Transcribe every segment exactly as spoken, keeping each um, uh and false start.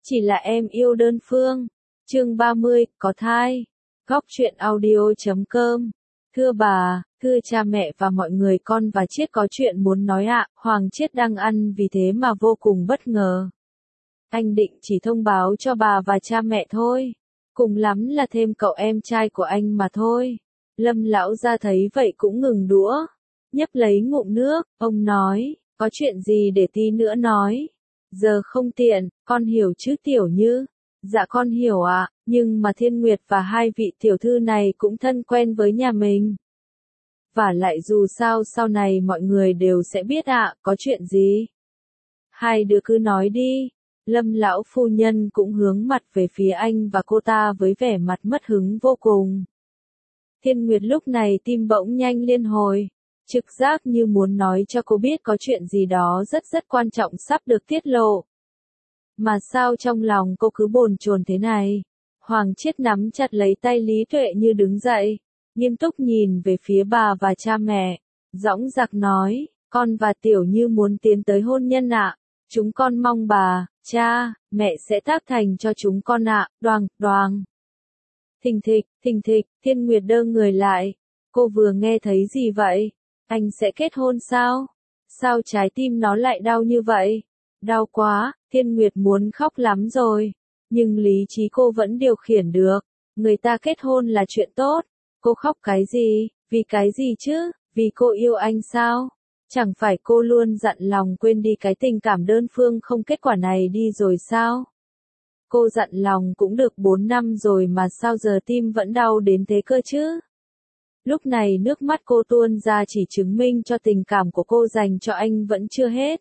Chỉ là em yêu đơn phương. Chương ba mươi, có thai. Góc truyện audio chấm com. Thưa bà, thưa cha mẹ và mọi người, con và Chiết có chuyện muốn nói ạ. Hoàng Chiết đang ăn vì thế mà vô cùng bất ngờ. Anh định chỉ thông báo cho bà và cha mẹ thôi. Cùng lắm là thêm cậu em trai của anh mà thôi. Lâm lão gia thấy vậy cũng ngừng đũa. Nhấp lấy ngụm nước, ông nói, có chuyện gì để tí nữa nói. Giờ không tiện, con hiểu chứ Tiểu Như? Dạ con hiểu ạ, nhưng mà Thiên Nguyệt và hai vị tiểu thư này cũng thân quen với nhà mình. Và lại dù sao sau này mọi người đều sẽ biết ạ, có chuyện gì? Hai đứa cứ nói đi. Lâm lão phu nhân cũng hướng mặt về phía anh và cô ta với vẻ mặt mất hứng vô cùng. Thiên Nguyệt lúc này tim bỗng nhanh liên hồi. Trực giác như muốn nói cho cô biết có chuyện gì đó rất rất quan trọng sắp được tiết lộ. Mà sao trong lòng cô cứ bồn chồn thế này? Hoàng Chiết nắm chặt lấy tay Lý Tuệ Như đứng dậy, nghiêm túc nhìn về phía bà và cha mẹ, dõng dạc nói, con và Tiểu Như muốn tiến tới hôn nhân ạ. Chúng con mong bà, cha, mẹ sẽ tác thành cho chúng con ạ. Đoàng, đoàng. Thình thịch, thình thịch, Thiên Nguyệt đơ người lại. Cô vừa nghe thấy gì vậy? Anh sẽ kết hôn sao? Sao trái tim nó lại đau như vậy? Đau quá, Thiên Nguyệt muốn khóc lắm rồi. Nhưng lý trí cô vẫn điều khiển được. Người ta kết hôn là chuyện tốt. Cô khóc cái gì? Vì cái gì chứ? Vì cô yêu anh sao? Chẳng phải cô luôn dặn lòng quên đi cái tình cảm đơn phương không kết quả này đi rồi sao? Cô dặn lòng cũng được bốn năm rồi mà sao giờ tim vẫn đau đến thế cơ chứ? Lúc này nước mắt cô tuôn ra chỉ chứng minh cho tình cảm của cô dành cho anh vẫn chưa hết.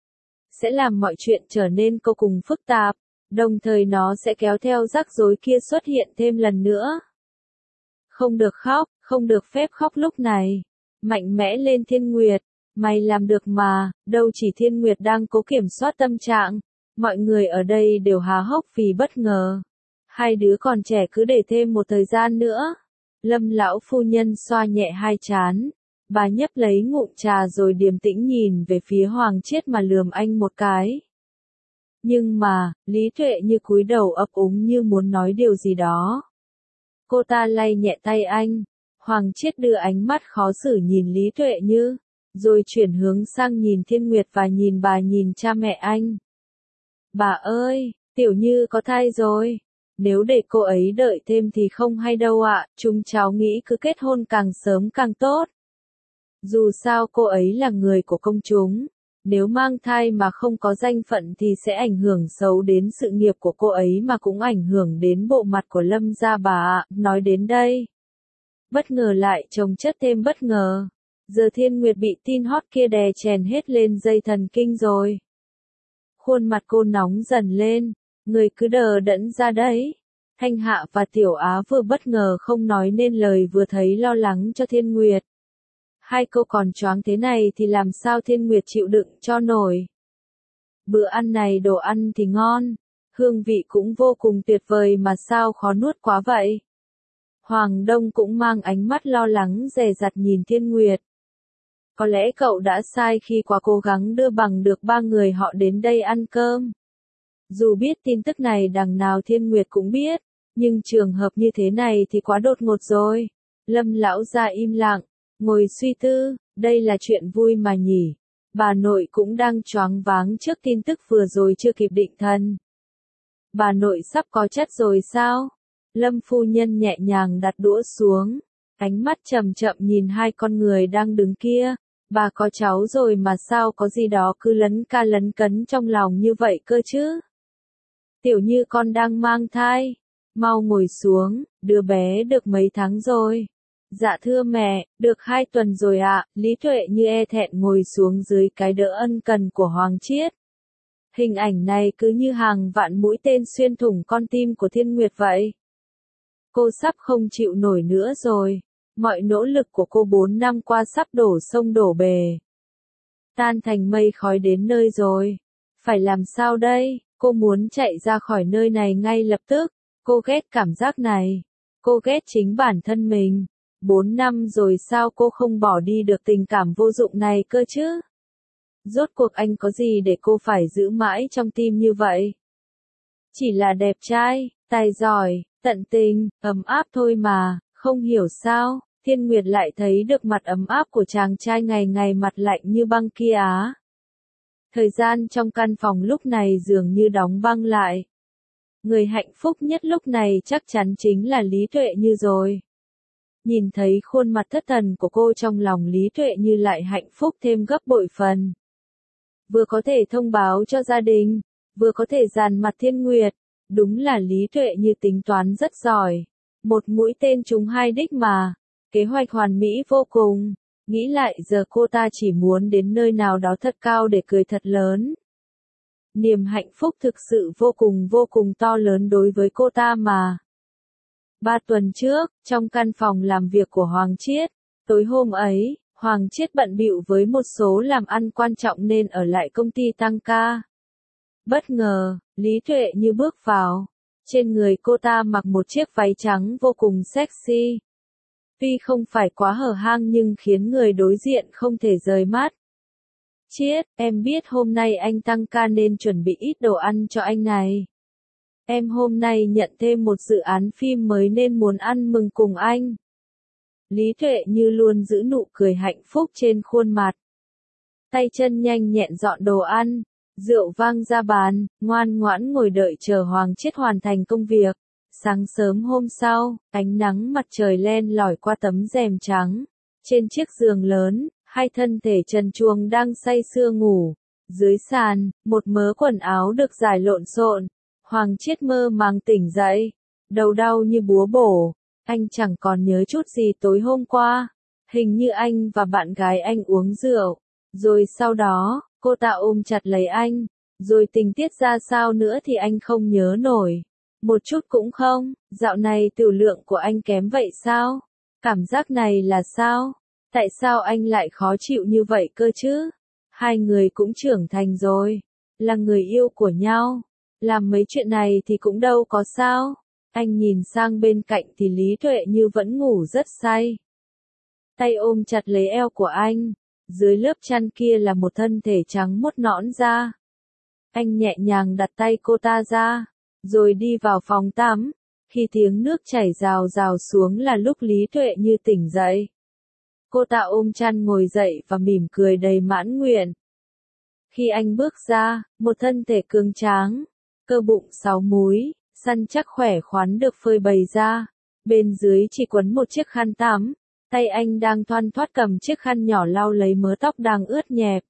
Sẽ làm mọi chuyện trở nên vô cùng phức tạp, đồng thời nó sẽ kéo theo rắc rối kia xuất hiện thêm lần nữa. Không được khóc, không được phép khóc lúc này. Mạnh mẽ lên Thiên Nguyệt, mày làm được mà, đâu chỉ Thiên Nguyệt đang cố kiểm soát tâm trạng. Mọi người ở đây đều há hốc vì bất ngờ. Hai đứa còn trẻ cứ để thêm một thời gian nữa. Lâm lão phu nhân xoa nhẹ hai trán. Bà nhấp lấy ngụm trà rồi điềm tĩnh nhìn về phía Hoàng Chiết mà lườm anh một cái. Nhưng mà, Lý Tuệ Như cúi đầu ấp úng như muốn nói điều gì đó. Cô ta lay nhẹ tay anh. Hoàng Chiết đưa ánh mắt khó xử nhìn Lý Tuệ Như, rồi chuyển hướng sang nhìn Thiên Nguyệt và nhìn bà nhìn cha mẹ anh. Bà ơi, Tiểu Như có thai rồi. Nếu để cô ấy đợi thêm thì không hay đâu ạ, chúng cháu nghĩ cứ kết hôn càng sớm càng tốt. Dù sao cô ấy là người của công chúng, nếu mang thai mà không có danh phận thì sẽ ảnh hưởng xấu đến sự nghiệp của cô ấy mà cũng ảnh hưởng đến bộ mặt của Lâm gia bà ạ. Nói đến đây, bất ngờ lại chồng chất thêm bất ngờ. Giờ Thiên Nguyệt bị tin hot kia đè chèn hết lên dây thần kinh rồi. Khuôn mặt cô nóng dần lên, người cứ đờ đẫn ra đấy. Thanh Hạ và Tiểu Á vừa bất ngờ không nói nên lời vừa thấy lo lắng cho Thiên Nguyệt. Hai câu còn choáng thế này thì làm sao Thiên Nguyệt chịu đựng cho nổi. Bữa ăn này đồ ăn thì ngon, hương vị cũng vô cùng tuyệt vời mà sao khó nuốt quá vậy. Hoàng Đông cũng mang ánh mắt lo lắng dè dặt nhìn Thiên Nguyệt. Có lẽ cậu đã sai khi quá cố gắng đưa bằng được ba người họ đến đây ăn cơm. Dù biết tin tức này đằng nào Thiên Nguyệt cũng biết, nhưng trường hợp như thế này thì quá đột ngột rồi. Lâm lão gia im lặng, ngồi suy tư, đây là chuyện vui mà nhỉ. Bà nội cũng đang choáng váng trước tin tức vừa rồi chưa kịp định thần. Bà nội sắp có chất rồi sao? Lâm phu nhân nhẹ nhàng đặt đũa xuống, ánh mắt chậm chậm nhìn hai con người đang đứng kia. Bà có cháu rồi mà sao có gì đó cứ lấn ca lấn cấn trong lòng như vậy cơ chứ? Tiểu Như con đang mang thai. Mau ngồi xuống, đứa bé được mấy tháng rồi? Dạ thưa mẹ, được hai tuần rồi ạ. Lý Tuệ Như e thẹn ngồi xuống dưới cái đỡ ân cần của Hoàng Chiết. Hình ảnh này cứ như hàng vạn mũi tên xuyên thủng con tim của Thiên Nguyệt vậy. Cô sắp không chịu nổi nữa rồi. Mọi nỗ lực của cô bốn năm qua sắp đổ sông đổ bể. Tan thành mây khói đến nơi rồi. Phải làm sao đây? Cô muốn chạy ra khỏi nơi này ngay lập tức. Cô ghét cảm giác này. Cô ghét chính bản thân mình. Bốn năm rồi sao cô không bỏ đi được tình cảm vô dụng này cơ chứ? Rốt cuộc anh có gì để cô phải giữ mãi trong tim như vậy? Chỉ là đẹp trai, tài giỏi, tận tình, ấm áp thôi mà, không hiểu sao, Thiên Nguyệt lại thấy được mặt ấm áp của chàng trai ngày ngày mặt lạnh như băng kia á. Thời gian trong căn phòng lúc này dường như đóng băng lại. Người hạnh phúc nhất lúc này chắc chắn chính là Lý Tuệ Như rồi. Nhìn thấy khuôn mặt thất thần của cô trong lòng Lý Tuệ Như lại hạnh phúc thêm gấp bội phần. Vừa có thể thông báo cho gia đình, vừa có thể dàn mặt Thiên Nguyệt, đúng là Lý Tuệ Như tính toán rất giỏi. Một mũi tên trúng hai đích mà, kế hoạch hoàn mỹ vô cùng. Nghĩ lại giờ cô ta chỉ muốn đến nơi nào đó thật cao để cười thật lớn. Niềm hạnh phúc thực sự vô cùng vô cùng to lớn đối với cô ta mà. Ba tuần trước, trong căn phòng làm việc của Hoàng Chiết, tối hôm ấy, Hoàng Chiết bận bịu với một số làm ăn quan trọng nên ở lại công ty tăng ca. Bất ngờ, Lý Tuệ Như bước vào. Trên người cô ta mặc một chiếc váy trắng vô cùng sexy. Tuy không phải quá hở hang nhưng khiến người đối diện không thể rời mắt. Chiết, em biết hôm nay anh tăng ca nên chuẩn bị ít đồ ăn cho anh này. Em hôm nay nhận thêm một dự án phim mới nên muốn ăn mừng cùng anh. Lý Tuệ Như luôn giữ nụ cười hạnh phúc trên khuôn mặt. Tay chân nhanh nhẹn dọn đồ ăn, rượu vang ra bàn, ngoan ngoãn ngồi đợi chờ Hoàng Chiết hoàn thành công việc. Sáng sớm hôm sau, ánh nắng mặt trời len lỏi qua tấm rèm trắng. Trên chiếc giường lớn, hai thân thể trần truồng đang say sưa ngủ. Dưới sàn, một mớ quần áo được rải lộn xộn. Hoàng Chiết mơ màng tỉnh dậy, đầu đau như búa bổ. Anh chẳng còn nhớ chút gì tối hôm qua. Hình như anh và bạn gái anh uống rượu. Rồi sau đó, cô ta ôm chặt lấy anh. Rồi tình tiết ra sao nữa thì anh không nhớ nổi. Một chút cũng không, dạo này tiểu lượng của anh kém vậy sao? Cảm giác này là sao? Tại sao anh lại khó chịu như vậy cơ chứ? Hai người cũng trưởng thành rồi, là người yêu của nhau. Làm mấy chuyện này thì cũng đâu có sao. Anh nhìn sang bên cạnh thì Lý Tuệ Như vẫn ngủ rất say. Tay ôm chặt lấy eo của anh. Dưới lớp chăn kia là một thân thể trắng muốt nõn da. Anh nhẹ nhàng đặt tay cô ta ra, rồi đi vào phòng tắm. Khi tiếng nước chảy rào rào xuống là lúc Lý Tuệ Như tỉnh dậy. Cô ta ôm chăn ngồi dậy và mỉm cười đầy mãn nguyện. Khi anh bước ra, một thân thể cường tráng, cơ bụng sáu múi, săn chắc khỏe khoắn được phơi bày ra. Bên dưới chỉ quấn một chiếc khăn tắm, tay anh đang thoăn thoắt cầm chiếc khăn nhỏ lau lấy mớ tóc đang ướt nhẹp.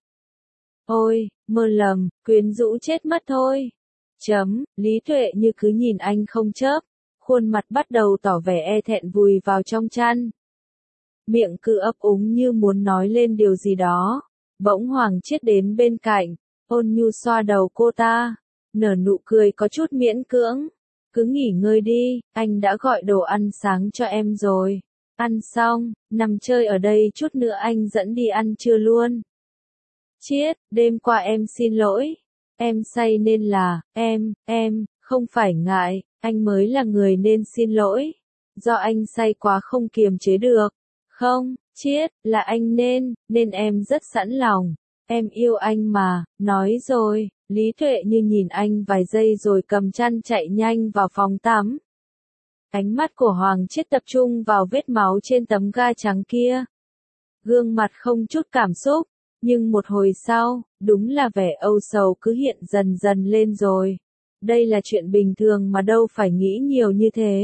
Ôi, mơ lầm, quyến rũ chết mất thôi. Chấm, Lý Tuệ Như cứ nhìn anh không chớp, khuôn mặt bắt đầu tỏ vẻ e thẹn vùi vào trong chăn. Miệng cứ ấp úng như muốn nói lên điều gì đó. Bỗng Hoàng Chiết đến bên cạnh, ôn nhu xoa đầu cô ta, nở nụ cười có chút miễn cưỡng. Cứ nghỉ ngơi đi, anh đã gọi đồ ăn sáng cho em rồi. Ăn xong, nằm chơi ở đây chút nữa anh dẫn đi ăn trưa luôn. Chiết, đêm qua em xin lỗi. Em say nên là, em, em, không phải ngại, anh mới là người nên xin lỗi. Do anh say quá không kiềm chế được. Không, Chiết, là anh nên, nên em rất sẵn lòng. Em yêu anh mà, nói rồi. Lý Tuệ Như nhìn anh vài giây rồi cầm chăn chạy nhanh vào phòng tắm. Ánh mắt của Hoàng Chiết tập trung vào vết máu trên tấm ga trắng kia. Gương mặt không chút cảm xúc, nhưng một hồi sau, đúng là vẻ âu sầu cứ hiện dần dần lên rồi. Đây là chuyện bình thường mà đâu phải nghĩ nhiều như thế.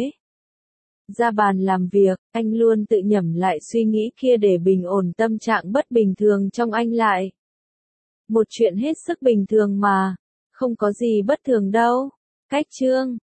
Ra bàn làm việc, anh luôn tự nhẩm lại suy nghĩ kia để bình ổn tâm trạng bất bình thường trong anh lại. Một chuyện hết sức bình thường mà, không có gì bất thường đâu. Cách chương